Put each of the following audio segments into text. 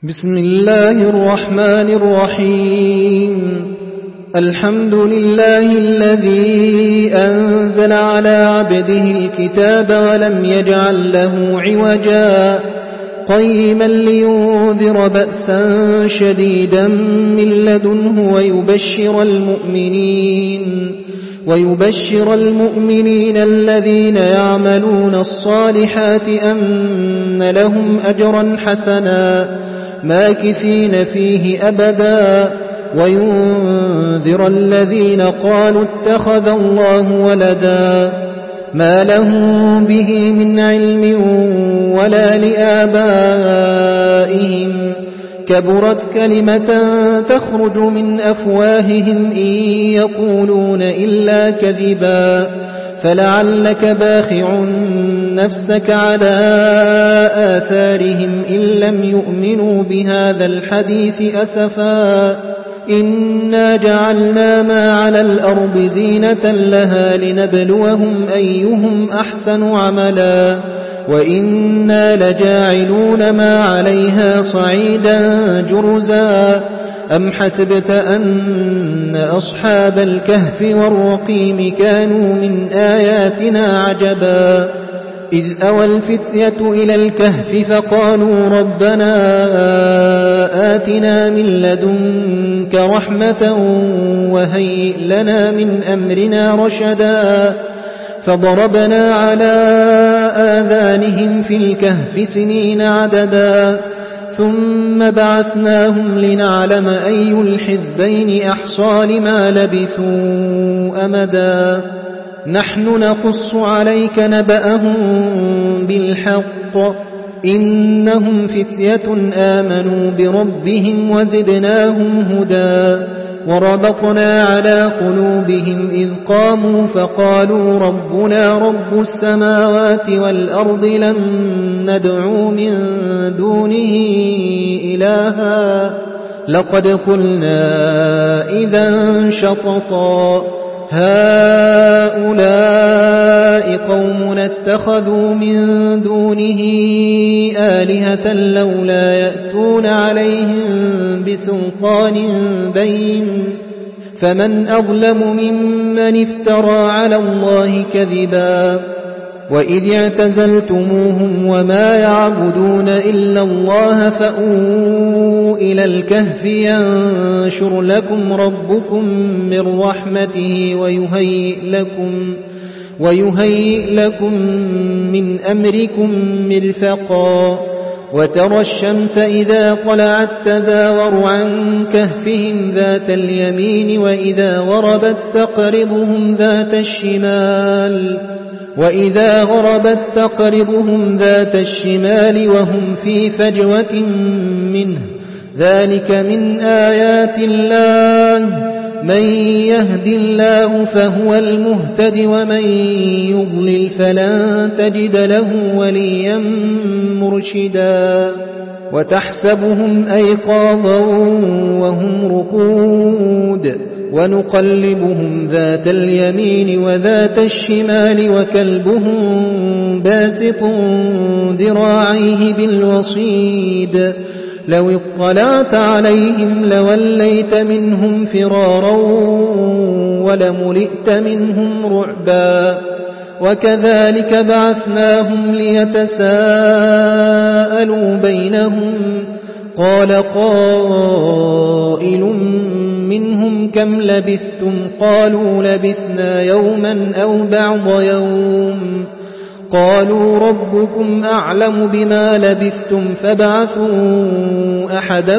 بسم الله الرحمن الرحيم. الحمد لله الذي أنزل على عبده الكتاب ولم يجعل له عوجا قيما لينذر بأسا شديدا من لدنه ويبشر المؤمنين الذين يعملون الصالحات أن لهم أجرا حسنا ماكثين فيه أبدا وينذر الذين قالوا اتخذ الله ولدا ما لهم به من علم ولا لآبائهم كبرت كلمة تخرج من أفواههم إن يقولون إلا كذبا فلعلك باخع نفسك على آثارهم إن لم يؤمنوا بهذا الحديث أسفا إنا جعلنا ما على الأرض زينة لها لنبلوهم أيهم أحسن عملا وإنا لجاعلون ما عليها صعيدا جرزا أم حسبت أن أصحاب الكهف والرقيم كانوا من آياتنا عجبا إذ أوى الفتية إلى الكهف فقالوا ربنا آتنا من لدنك رحمة وهيئ لنا من أمرنا رشدا فضربنا على آذانهم في الكهف سنين عددا ثم بعثناهم لنعلم أي الحزبين أحصى لما لبثوا أمدا نحن نقص عليك نبأهم بالحق إنهم فتية آمنوا بربهم وزدناهم هدى وربطنا على قلوبهم إذ قاموا فقالوا ربنا رب السماوات والأرض لن ندعو من دونه إلها لقد قلنا إذا شططا هؤلاء قومنا اتخذوا من دونه آلهة لولا يأتون عليهم بسلطان بين فمن أظلم ممن افترى على الله كذبا وإذ اعتزلتموهم وما يعبدون إلا الله فأووا إلى الكهف ينشر لكم ربكم من رحمته ويهيئ لكم من أمركم مرفقا وترى الشمس إذا طلعت تزاور عن كهفهم ذات اليمين وإذا غربت تقرضهم ذات الشمال وهم في فجوة منه ذلك من آيات الله من يهد الله فهو المهتد ومن يضلل فلن تجد له وليا مرشدا وتحسبهم أيقاظا وهم رقود ونقلبهم ذات اليمين وذات الشمال وكلبهم باسط ذراعيه بالوصيد لو اطلعت عليهم لوليت منهم فرارا ولملئت منهم رعبا وكذلك بعثناهم ليتساءلوا بينهم قال قائل منهم كم لبثتم قالوا لبثنا يوما أو بعض يوم قالوا ربكم أعلم بما لبثتم فابعثوا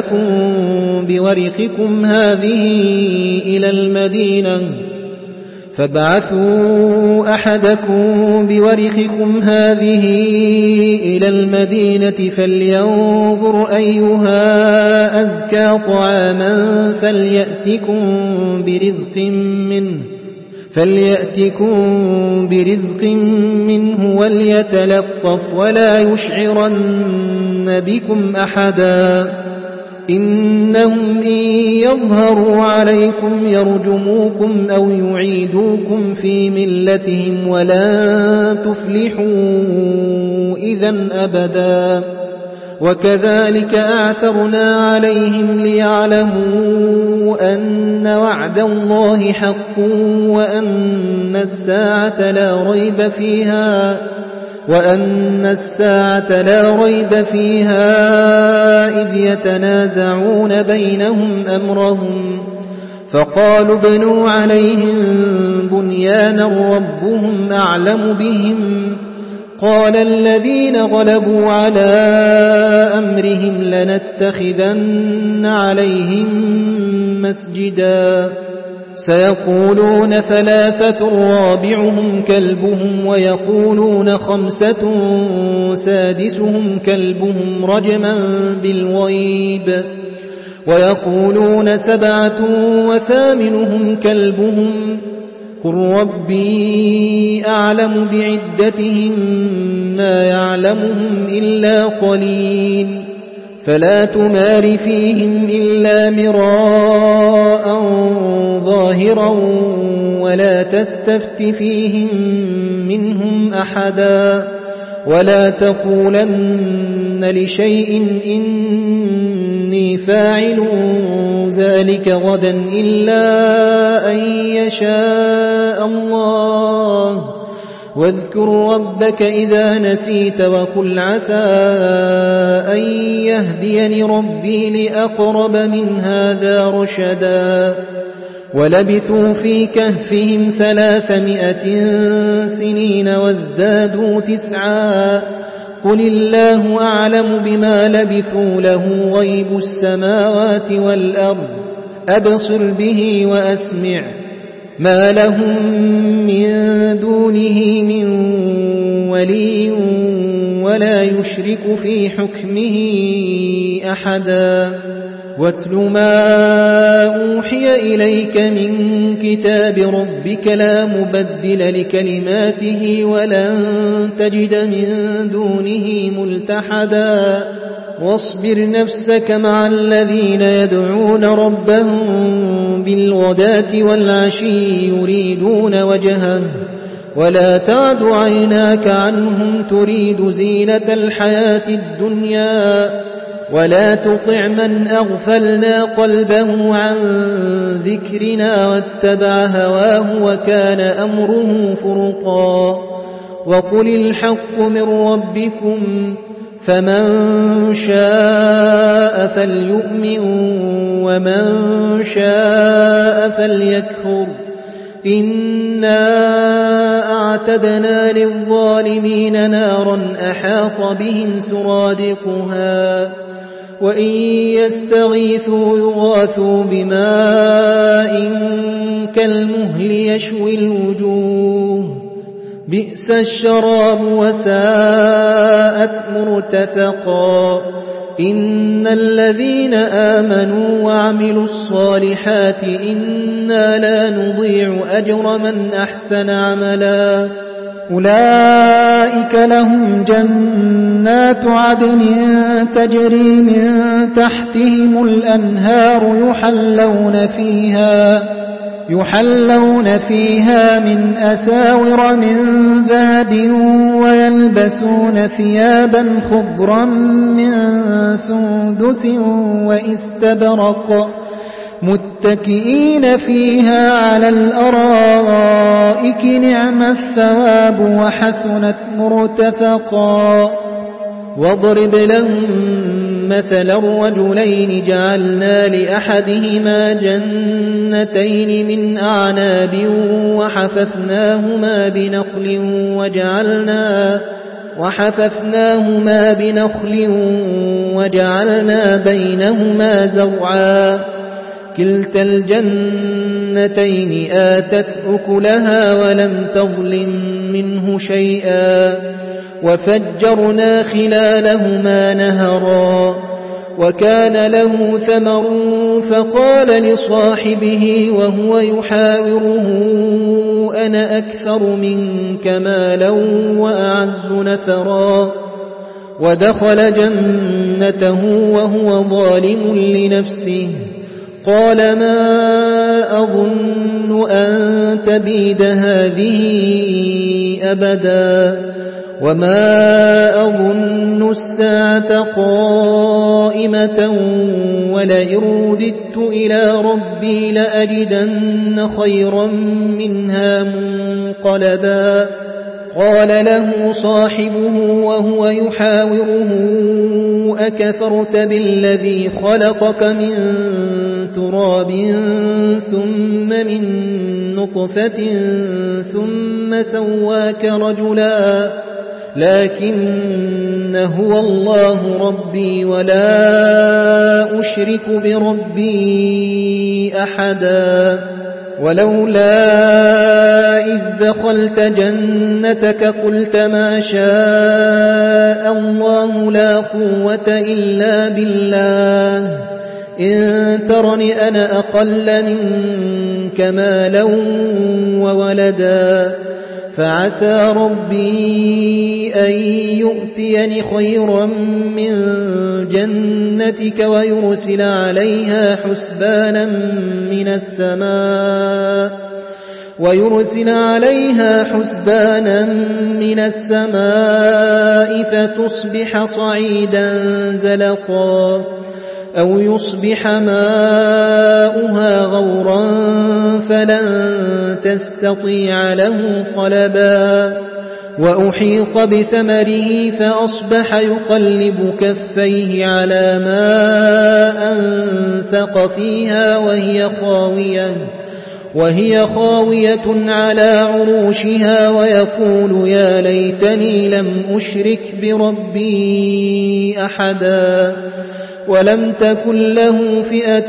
أحدكم بورقكم هذه إلى المدينة فلينظر أيها أزكى طعاما فليأتكم برزق منه وليتلطف ولا يشعرن بكم أحدا إنهم إن يظهروا عليكم يرجموكم أو يعيدوكم في ملتهم ولا تفلحوا إذا أبدا وكذلك أعثرنا عليهم ليعلموا أن وعد الله حق وأن الساعة لا ريب فيها إذ يتنازعون بينهم أمرهم فقالوا ابنوا عليهم بنيانا ربهم أعلم بهم قال الذين غلبوا على أمرهم لنتخذن عليهم مسجدا سيقولون 3 رابعهم كلبهم ويقولون 5 سادسهم كلبهم رجما بالغيب ويقولون 7 وثامنهم كلبهم قل ربي أعلم بعدتهم ما يعلمهم إلا قليل فلا تمار فيهم إلا مراء ظاهرا ولا تستفت فيهم منهم أحدا ولا تقولن لشيء إني فاعل ذلك غدا إلا أن يشاء الله واذكر ربك إذا نسيت وقل عسى أن يهديني ربي لأقرب من هذا رشدا ولبثوا في كهفهم 300 سنين وازدادوا 9 قل الله أعلم بما لبثوا له غيب السماوات والأرض أبصر به وأسمع ما لهم من دونه من ولي ولا يشرك في حكمه أحدا واتل ما أوحي إليك من كتاب ربك لا مبدل لكلماته ولن تجد من دونه ملتحدا واصبر نفسك مع الذين يدعون ربهم بالغداة والعشي يريدون وجهه ولا تعد عيناك عنهم تريد زينة الحياة الدنيا ولا تطع من أغفلنا قلبه عن ذكرنا واتبع هواه وكان أمره فرطا وقل الحق من ربكم فمن شاء فليؤمن ومن شاء فليكفر إنا أعتدنا للظالمين نارا أحاط بهم سرادقها وإن يستغيثوا يغاثوا بماء كالمهل يشوي الوجوه بئس الشراب وساءت مرتفقا إن الذين آمنوا وعملوا الصالحات إنا لا نضيع أجر من أحسن عملا أولئك لهم جنات عدن تجري من تحتهم الأنهار يحلون فيها من أساور من ذهب ويلبسون ثيابا خضرا من سندس وإستبرق متكئين فيها على الأرائك نعم الثواب وحسنت مرتفقا واضرب لهم مثلا الرجلين جعلنا لأحدهما جنتين من أعناب وحففناهما بنخل وجعلنا بينهما زرعا كلتا الجنتين آتت أكلها ولم تظلم منه شيئا وفجرنا خلالهما نهرا وكان له ثمر فقال لصاحبه وهو يحاوره أنا أكثر منك مالا وأعز نفرا ودخل جنته وهو ظالم لنفسه قال ما أظن أن تبيد هذه أبدا وما أظن الساعة قائمة ولئن رددت إلى ربي لأجدن خيرا منها منقلبا قال له صاحبه وهو يحاوره أكفرت بالذي خلقك من تراب ثم من نطفة ثم سواك رجلا لكن هو الله ربي ولا أشرك بربي أحدا ولولا إذ دخلت جنتك قلت ما شاء الله لا قوة إلا بالله إن ترني أنا أقل منك مالا وولدا فعسى ربي أن يؤتيني خيرا من جنتك ويرسل عليها حسبانا من السماء فتصبح صعيدا زلقا أو يصبح ماؤها غورا فلن تستطيع له طلبا وأحيط بثمره فأصبح يقلب كفيه على ما أنفق فيها وهي خاوية على عروشها ويقول يا ليتني لم أشرك بربي أحدا ولم تكن له فئة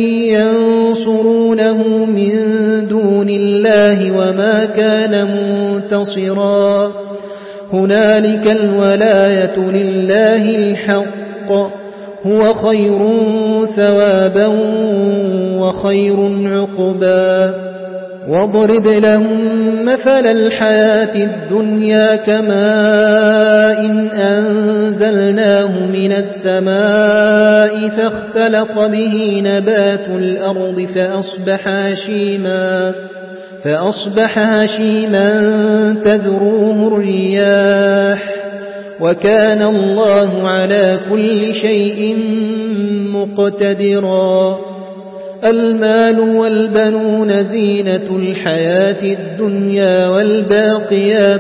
ينصرونه من دون الله وما كان منتصرا هنالك الولاية لله الحق هو خير ثوابا وخير عقبا واضرب لهم مثل الحياة الدنيا كماء إن أنزلناه من السماء فاختلط به نبات الأرض فأصبح هشيما تذروه الرياح وكان الله على كل شيء مقتدرا المال والبنون زينة الحياة الدنيا والباقيات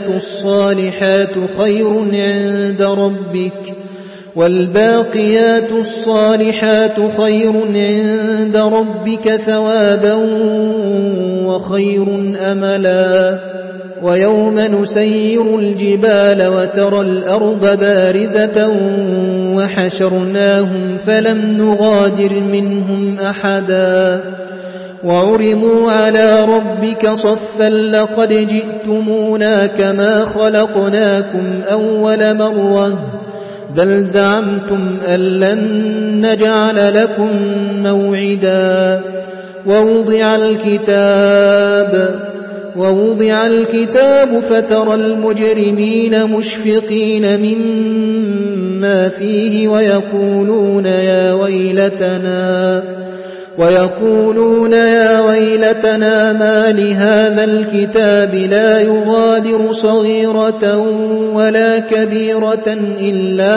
الصالحات خير عند ربك ثوابا وخير أملا ويوم نسير الجبال وترى الأرض بارزة وحشرناهم فلم نغادر منهم أحدا وعرضوا على ربك صفا لقد جئتمونا كما خلقناكم أول مرة بل زعمتم أن لن نجعل لكم موعدا ووضع الكتاب فترى المجرمين مشفقين مما فيه ويقولون يا ويلتنا ما لهذا الكتاب لا يغادر صغيرة ولا كبيرة إلا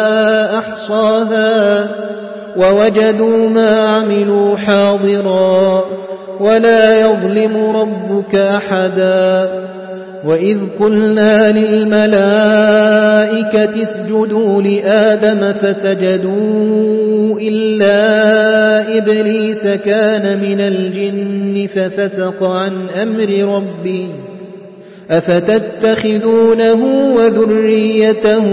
أحصاها ووجدوا ما عملوا حاضرا ولا يظلم ربك أحدا وإذ قلنا للملائكة اسجدوا لآدم فسجدوا إلا إبليس كان من الجن ففسق عن أمر ربه أفتتخذونه وذريته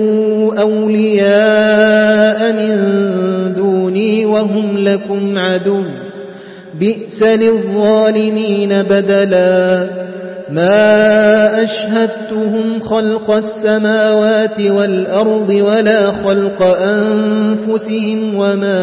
أولياء من دوني وهم لكم عدو بئس للظالمين بدلا ما أشهدتهم خلق السماوات والأرض ولا خلق أنفسهم وما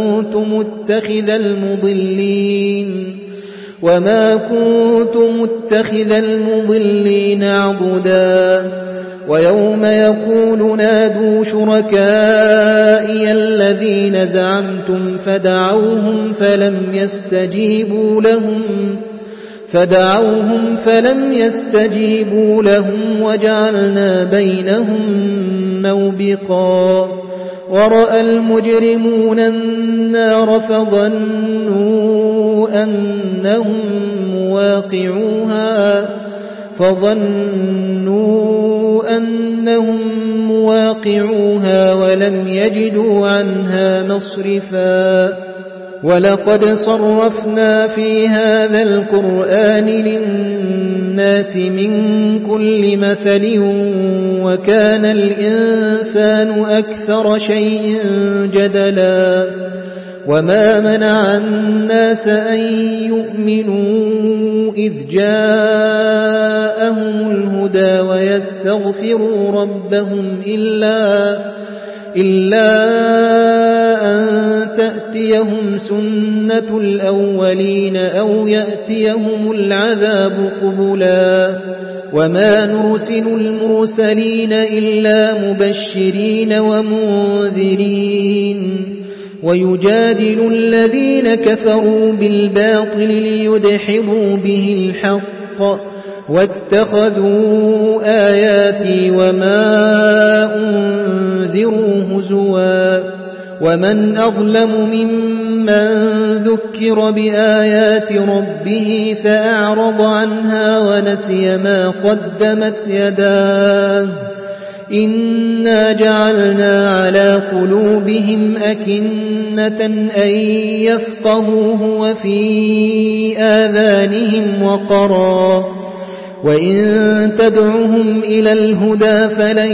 كنت متخذ المضلين عضدا ويوم يقول نادوا شركائي الذين زعمتم فدعوهم فدعوهم فلم يستجيبوا لهم وجعلنا بينهم موبقا ورأى المجرمون النار فظنوا أنهم مواقعوها ولم يجدوا عنها مصرفا ولقد صرفنا في هذا القرآن للناس من كل مثل وكان الإنسان أكثر شيء جدلا وما منع الناس أن يؤمنوا إذ جاءهم الهدى ويستغفروا ربهم إلا أن تأتيهم سنة الأولين أو يأتيهم العذاب قبلا وما نرسل المرسلين إلا مبشرين ومنذرين ويجادل الذين كفروا بالباطل ليدحضوا به الحق واتخذوا آياتي وما أنذروا هزوا ومن أظلم ممن ذكر بآيات ربه فأعرض عنها ونسي ما قدمت يداه إنا جعلنا على قلوبهم أكنة أن يفقهوه وفي آذانهم وقرا وإن تدعهم إلى الهدى فلن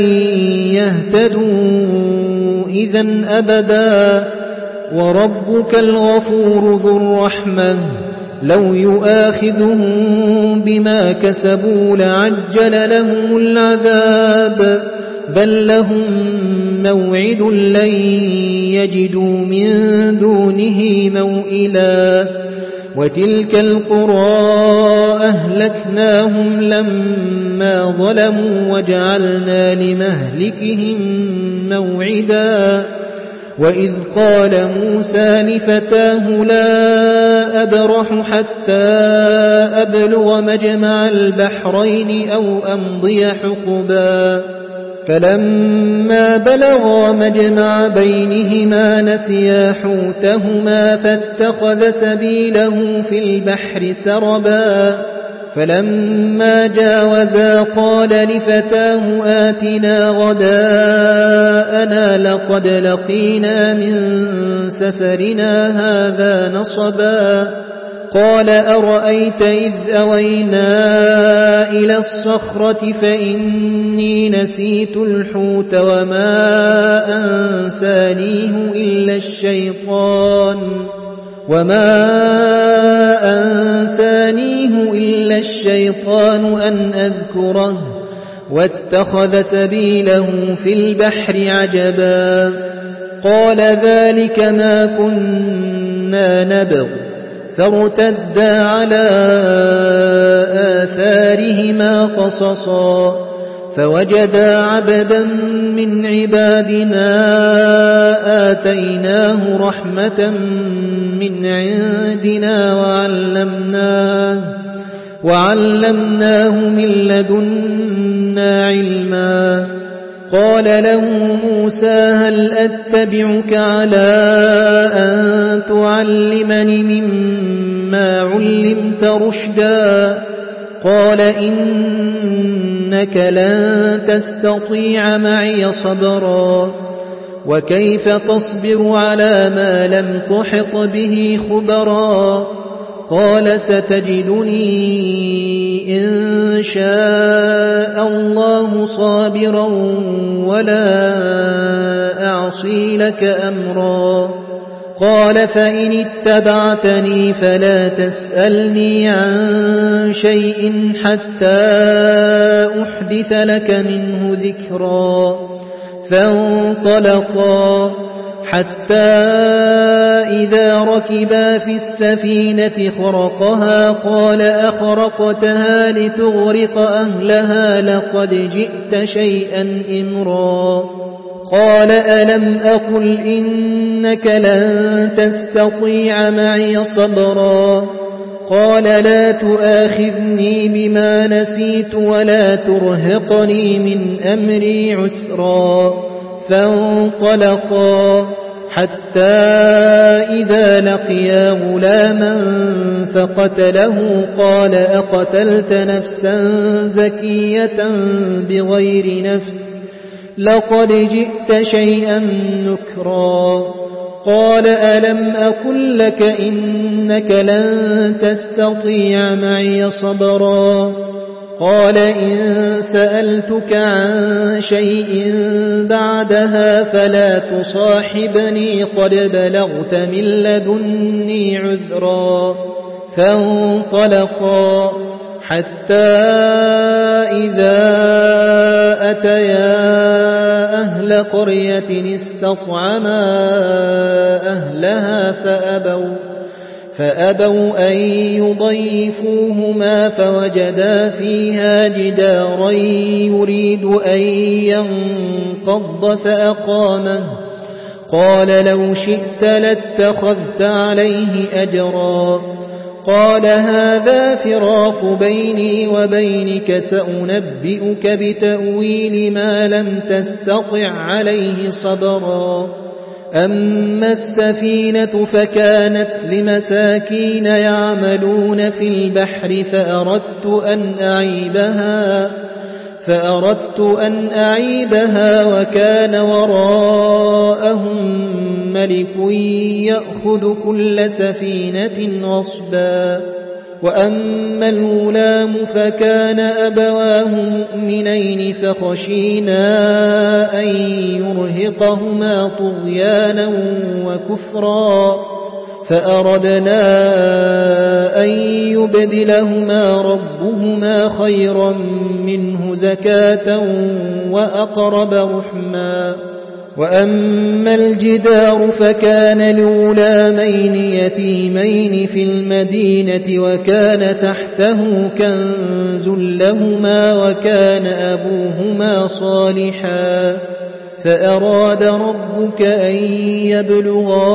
يهتدوا إذن أبدا وربك الغفور ذو الرحمة لو يؤاخذهم بما كسبوا لعجل لهم العذاب بل لهم موعد لن يجدوا من دونه موئلا وتلك القرى أهلكناهم لما ظلموا وجعلنا لمهلكهم موعدا وإذ قال موسى لفتاه لا أبرح حتى أبلغ مجمع البحرين أو أمضي حقبا فلما بلغا مجمع بينهما نسيا حوتهما فاتخذ سبيله في البحر سربا فلما جاوزا قال لفتاه آتنا غداءنا لقد لقينا من سفرنا هذا نصبا قال أرأيت إذ أوينا إلى الصخرة فإني نسيت الحوت وما أنسانيه إلا الشيطان أن أذكره واتخذ سبيله في البحر عجبا قال ذلك ما كنا نبغ فارتدا على آثارهما قصصا فوجدا عبدا من عبادنا آتيناه رحمة من عندنا وعلمناه من لدنا علما قال له موسى هل أتبعك على أن تعلمني مما علمت رشدا قال إنك لن تستطيع معي صبرا وكيف تصبر على ما لم تحط به خبرا قال ستجدني إن شاء الله صابرا ولا أعصي لك أمرا قال فإن اتبعتني فلا تسألني عن شيء حتى أحدث لك منه ذكرا فانطلقا حتى إذا ركبا في السفينة خرقها قال أخرقتها لتغرق أهلها لقد جئت شيئا إمرا قال ألم أقل إنك لن تستطيع معي صبرا قال لا تؤاخذني بما نسيت ولا ترهقني من أمري عسرا. فانطلقا حتى إذا لقيا غلاما فقتله قال أقتلت نفسا زكية بغير نفس لقد جئت شيئا نكرا. قال ألم أقل لك إنك لن تستطيع معي صبرا. قال إن سألتك عن شيء بعدها فلا تصاحبني قد بلغت من لدني عذرا. فانطلقا حتى إذا أتيا أهل قرية استطعما أهلها فأبوا أن يضيفوهما فوجدا فيها جدارا يريد أن ينقض فأقامه. قال لو شئت لاتخذت عليه أجرا. قال هذا فراق بيني وبينك سأنبئك بتأويل ما لم تستطع عليه صبرا. أما السفينة فكانت لمساكين يعملون في البحر فأردت أن أعيبها وكان وراءهم ملك يأخذ كل سفينة غصبا. وأما الغلام فكان أبواه مؤمنين فخشينا أن يرهقهما طغيانا وكفرا فأردنا أن يبدلهما ربهما خيرا منه زكاة وأقرب رحما. وأما الجدار فكان لغلامين يتيمين في المدينة وكان تحته كنز لهما وكان أبوهما صالحا فأراد ربك أن يبلغا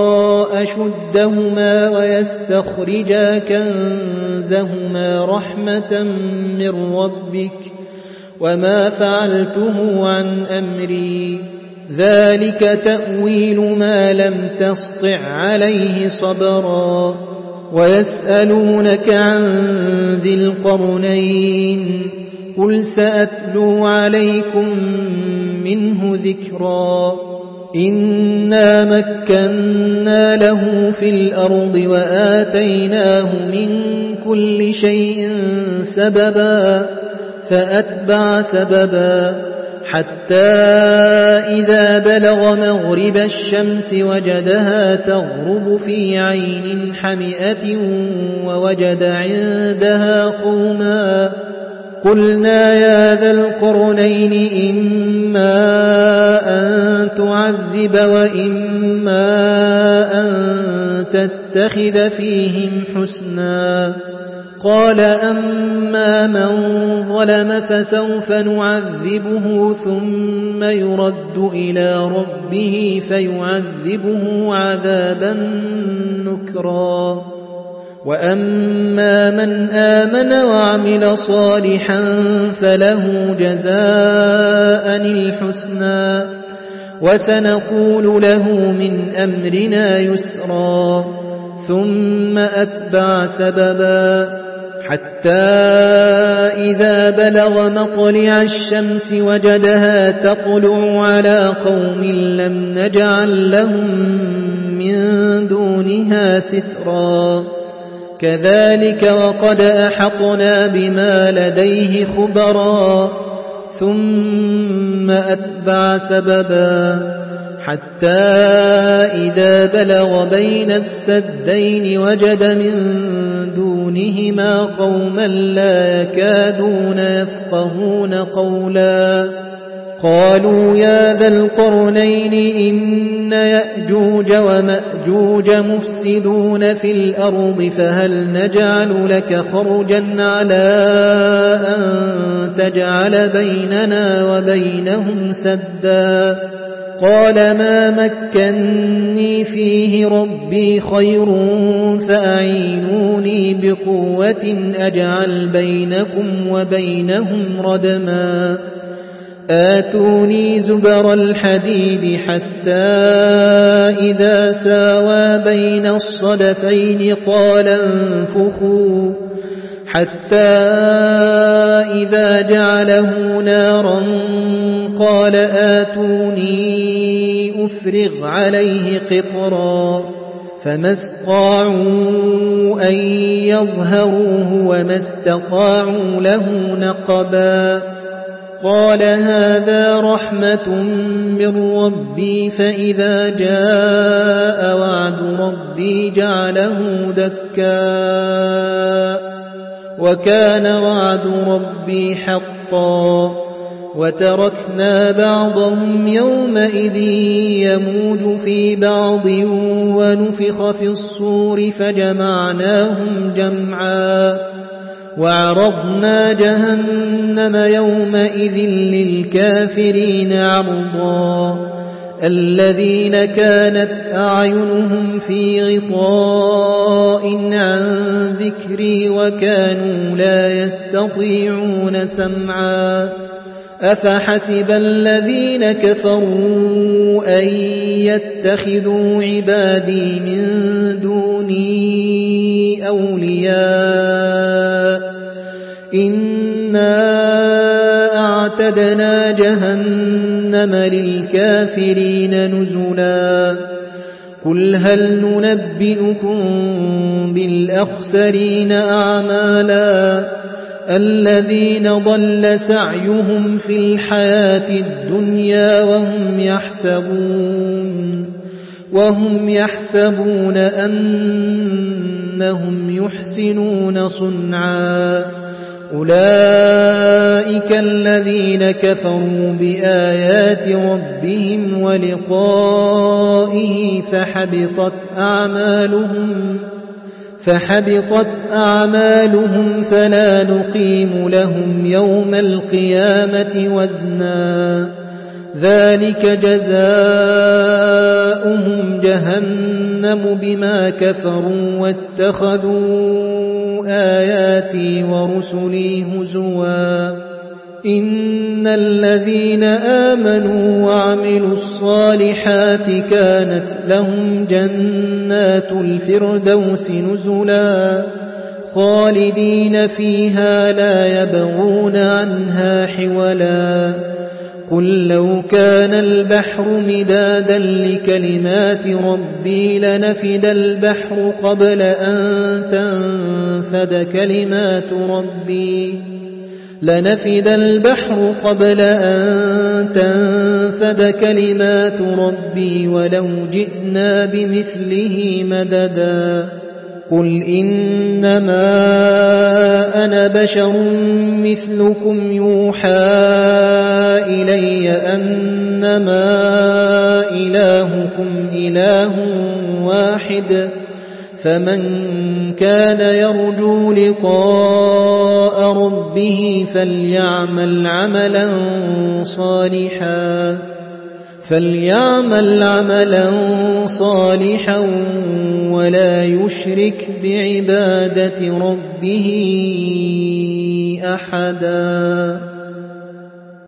أشدهما ويستخرجا كنزهما رحمة من ربك وما فعلته عن أمري ذلك تأويل ما لم تسطع عليه صبرا. ويسألونك عن ذي القرنين قل سأتلو عليكم منه ذكرا. إنا مكنا له في الأرض وآتيناه من كل شيء سببا فأتبع سببا حتى إذا بلغ مغرب الشمس وجدها تغرب في عين حمئة ووجد عندها قوما. قلنا يا ذا القرنين إما أن تعذب وإما أن تتخذ فيهم حسنا. قال أما من ظلم فسوف نعذبه ثم يرد إلى ربه فيعذبه عذابا نكرا. وأما من آمن وعمل صالحا فله جزاء الحسنى وسنقول له من أمرنا يسرا. ثم أتبع سببا حتى إذا بلغ مطلع الشمس وجدها تطلع على قوم لم نجعل لهم من دونها سترا. كذلك وقد أحطنا بما لديه خبرا. ثم أتبع سببا حتى إذا بلغ بين السدين وجد من دونهما قوما لا يكادون يفقهون قولا. قالوا يا ذا القرنين إن يأجوج ومأجوج مفسدون في الأرض فهل نجعل لك خرجا على أن تجعل بيننا وبينهم سدا قال ما مكنني فيه ربي خير فأعينوني بقوة أجعل بينكم وبينهم ردما آتوني زبر الحديد حتى إذا ساوى بين الصدفين قال انفخوا حتى إذا جعله نارا قال آتوني أفرغ عليه قطرا فما استطاعوا أن يظهروه وما استطاعوا له نقبا قال هذا رحمة من ربي فإذا جاء وعد ربي جعله دكا وكان وعد ربي حقا وتركنا بعضهم يومئذ يموج في بعض ونفخ في الصور فجمعناهم جمعا وعرضنا جهنم يومئذ للكافرين عرضا الذين كانت أعينهم في غطاء عن ذكري وكانوا لا يستطيعون سمعا أفحسب الذين كفروا أن يتخذوا عبادي من دوني أولياء إنا أعتدنا جهنم للكافرين نزلا قل هل ننبئكم بالأخسرين أعمالا الذين ضل سعيهم في الحياة الدنيا وهم يحسبون أنهم يحسنون صنعا أولئك الذين كفروا بآيات ربهم ولقائه فحبطت أعمالهم فلا نقيم لهم يوم القيامة وزنا ذلك جزاؤهم جهنم بما كفروا واتخذوا آياتي ورسلي هزوا إن الذين آمنوا وعملوا الصالحات كانت لهم جنات الفردوس نزلا خالدين فيها لا يبغون عنها حولا قل لو كان البحر مدادا لكلمات ربي لنفد البحر قبل أن تنفد كلمات ربي ولو جئنا بمثله مددا قل إنما أنا بشر مثلكم يوحى إلي أنما إلهكم إله واحد فمن كان يرجو لقاء ربه فليعمل عملا صالحا ولا يشرك بعبادة ربه أحدا.